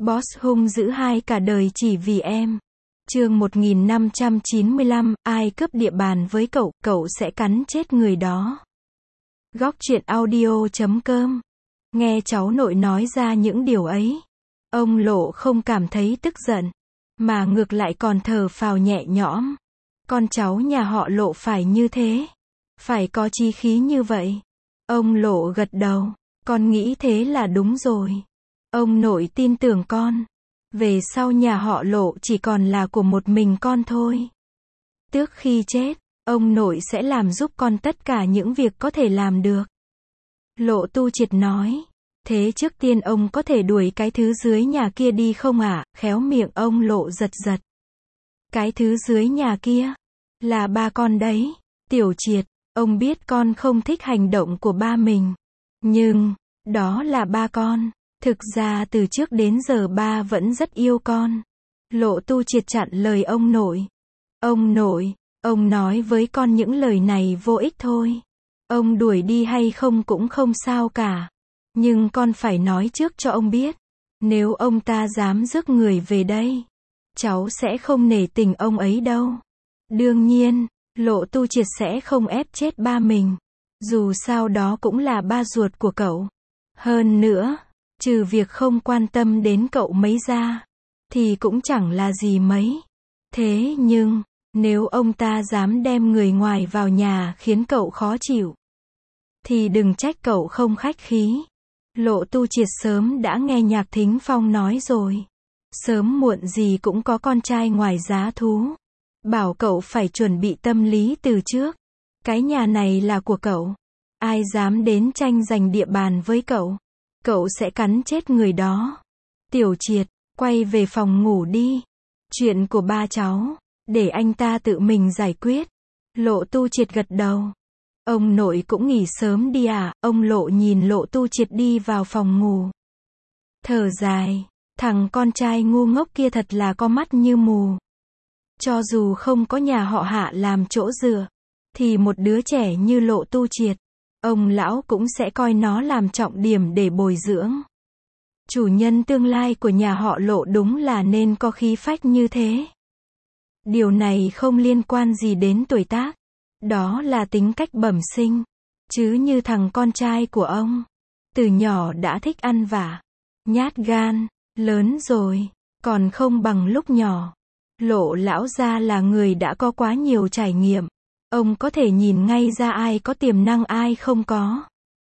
Boss hung dữ hai cả đời chỉ vì em. Chương 1595, ai cướp địa bàn với cậu, cậu sẽ cắn chết người đó. Góc truyện audio.com. Nghe cháu nội nói ra những điều ấy, ông Lộ không cảm thấy tức giận, mà ngược lại còn thở phào nhẹ nhõm. Con cháu nhà họ Lộ phải như thế, phải có chí khí như vậy. Ông Lộ gật đầu, con nghĩ thế là đúng rồi. Ông nội tin tưởng con. Về sau nhà họ Lộ chỉ còn là của một mình con thôi. Trước khi chết, ông nội sẽ làm giúp con tất cả những việc có thể làm được. Lộ Tu Triệt nói. Thế trước tiên ông có thể đuổi cái thứ dưới nhà kia đi không ạ? Khéo miệng ông Lộ giật giật. Cái thứ dưới nhà kia là ba con đấy. Tiểu Triệt, ông biết con không thích hành động của ba mình, nhưng đó là ba con. Thực ra từ trước đến giờ ba vẫn rất yêu con. Lộ Tu Triệt chặn lời ông nội. Ông nội, ông nói với con những lời này vô ích thôi. Ông đuổi đi hay không cũng không sao cả. Nhưng con phải nói trước cho ông biết. Nếu ông ta dám rước người về đây, cháu sẽ không nể tình ông ấy đâu. Đương nhiên, Lộ Tu Triệt sẽ không ép chết ba mình. Dù sao đó cũng là ba ruột của cậu. Hơn nữa, trừ việc không quan tâm đến cậu mấy ra, thì cũng chẳng là gì mấy. Thế nhưng, nếu ông ta dám đem người ngoài vào nhà khiến cậu khó chịu, thì đừng trách cậu không khách khí. Lộ Tu Triệt sớm đã nghe Nhạc Thính Phong nói rồi. Sớm muộn gì cũng có con trai ngoài giá thú. Bảo cậu phải chuẩn bị tâm lý từ trước. Cái nhà này là của cậu. Ai dám đến tranh giành địa bàn với cậu, cậu sẽ cắn chết người đó. Tiểu Triệt, quay về phòng ngủ đi. Chuyện của ba cháu, để anh ta tự mình giải quyết. Lộ Tu Triệt gật đầu. Ông nội cũng nghỉ sớm đi à? Ông Lộ nhìn Lộ Tu Triệt đi vào phòng ngủ. Thở dài, thằng con trai ngu ngốc kia thật là có mắt như mù. Cho dù không có nhà họ Hạ làm chỗ dựa, thì một đứa trẻ như Lộ Tu Triệt, ông lão cũng sẽ coi nó làm trọng điểm để bồi dưỡng. Chủ nhân tương lai của nhà họ Lộ đúng là nên có khí phách như thế. Điều này không liên quan gì đến tuổi tác. Đó là tính cách bẩm sinh. Chứ như thằng con trai của ông, từ nhỏ đã thích ăn vạ, nhát gan, lớn rồi, còn không bằng lúc nhỏ. Lộ lão gia là người đã có quá nhiều trải nghiệm. Ông có thể nhìn ngay ra ai có tiềm năng ai không có.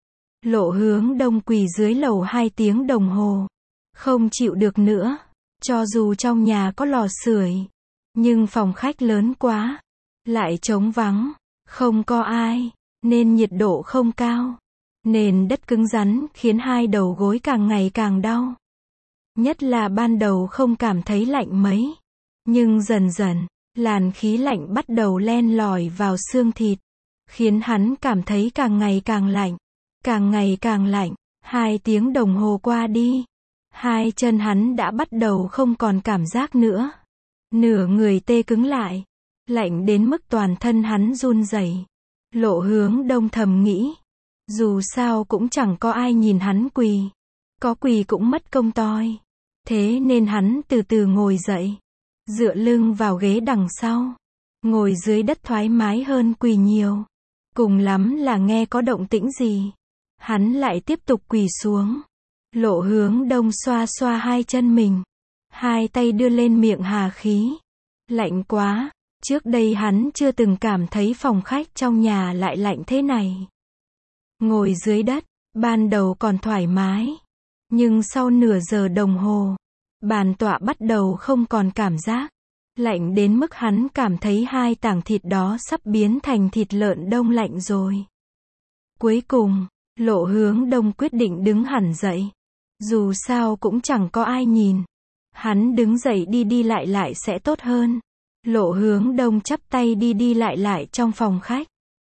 Lộ Hướng Đông quỳ dưới lầu 2 tiếng đồng hồ. Không chịu được nữa. Cho dù trong nhà có lò sưởi, nhưng phòng khách lớn quá, lại trống vắng, không có ai, nên nhiệt độ không cao. Nền đất cứng rắn khiến hai đầu gối càng ngày càng đau. Nhất là ban đầu không cảm thấy lạnh mấy. Nhưng dần dần, làn khí lạnh bắt đầu len lỏi vào xương thịt, khiến hắn cảm thấy càng ngày càng lạnh. Càng ngày càng lạnh. 2 tiếng đồng hồ qua đi, hai chân hắn đã bắt đầu không còn cảm giác nữa. Nửa người tê cứng lại, lạnh đến mức toàn thân hắn run rẩy. Lộ Hướng Đông thầm nghĩ, dù sao cũng chẳng có ai nhìn hắn quỳ, có quỳ cũng mất công toi. Thế nên hắn từ từ ngồi dậy, dựa lưng vào ghế đằng sau, ngồi dưới đất thoải mái hơn quỳ nhiều. Cùng lắm là nghe có động tĩnh gì, hắn lại tiếp tục quỳ xuống. Lộ Hướng Đông xoa xoa hai chân mình, hai tay đưa lên miệng hà khí. Lạnh quá, trước đây hắn chưa từng cảm thấy phòng khách trong nhà lại lạnh thế này. Ngồi dưới đất, ban đầu còn thoải mái, nhưng sau nửa giờ đồng hồ, bàn tọa bắt đầu không còn cảm giác. Lạnh đến mức hắn cảm thấy hai tảng thịt đó sắp biến thành thịt lợn đông lạnh rồi. Cuối cùng, Lộ Hướng Đông quyết định đứng hẳn dậy. Dù sao cũng chẳng có ai nhìn. Hắn đứng dậy đi đi lại lại sẽ tốt hơn. Lộ Hướng Đông chắp tay đi đi lại lại trong phòng khách.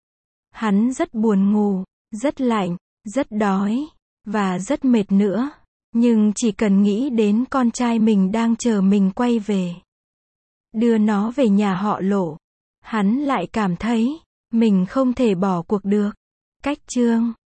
Hắn rất buồn ngủ, rất lạnh, rất đói, và rất mệt nữa. Nhưng chỉ cần nghĩ đến con trai mình đang chờ mình quay về, đưa nó về nhà họ Lộ, hắn lại cảm thấy mình không thể bỏ cuộc được. Cách chương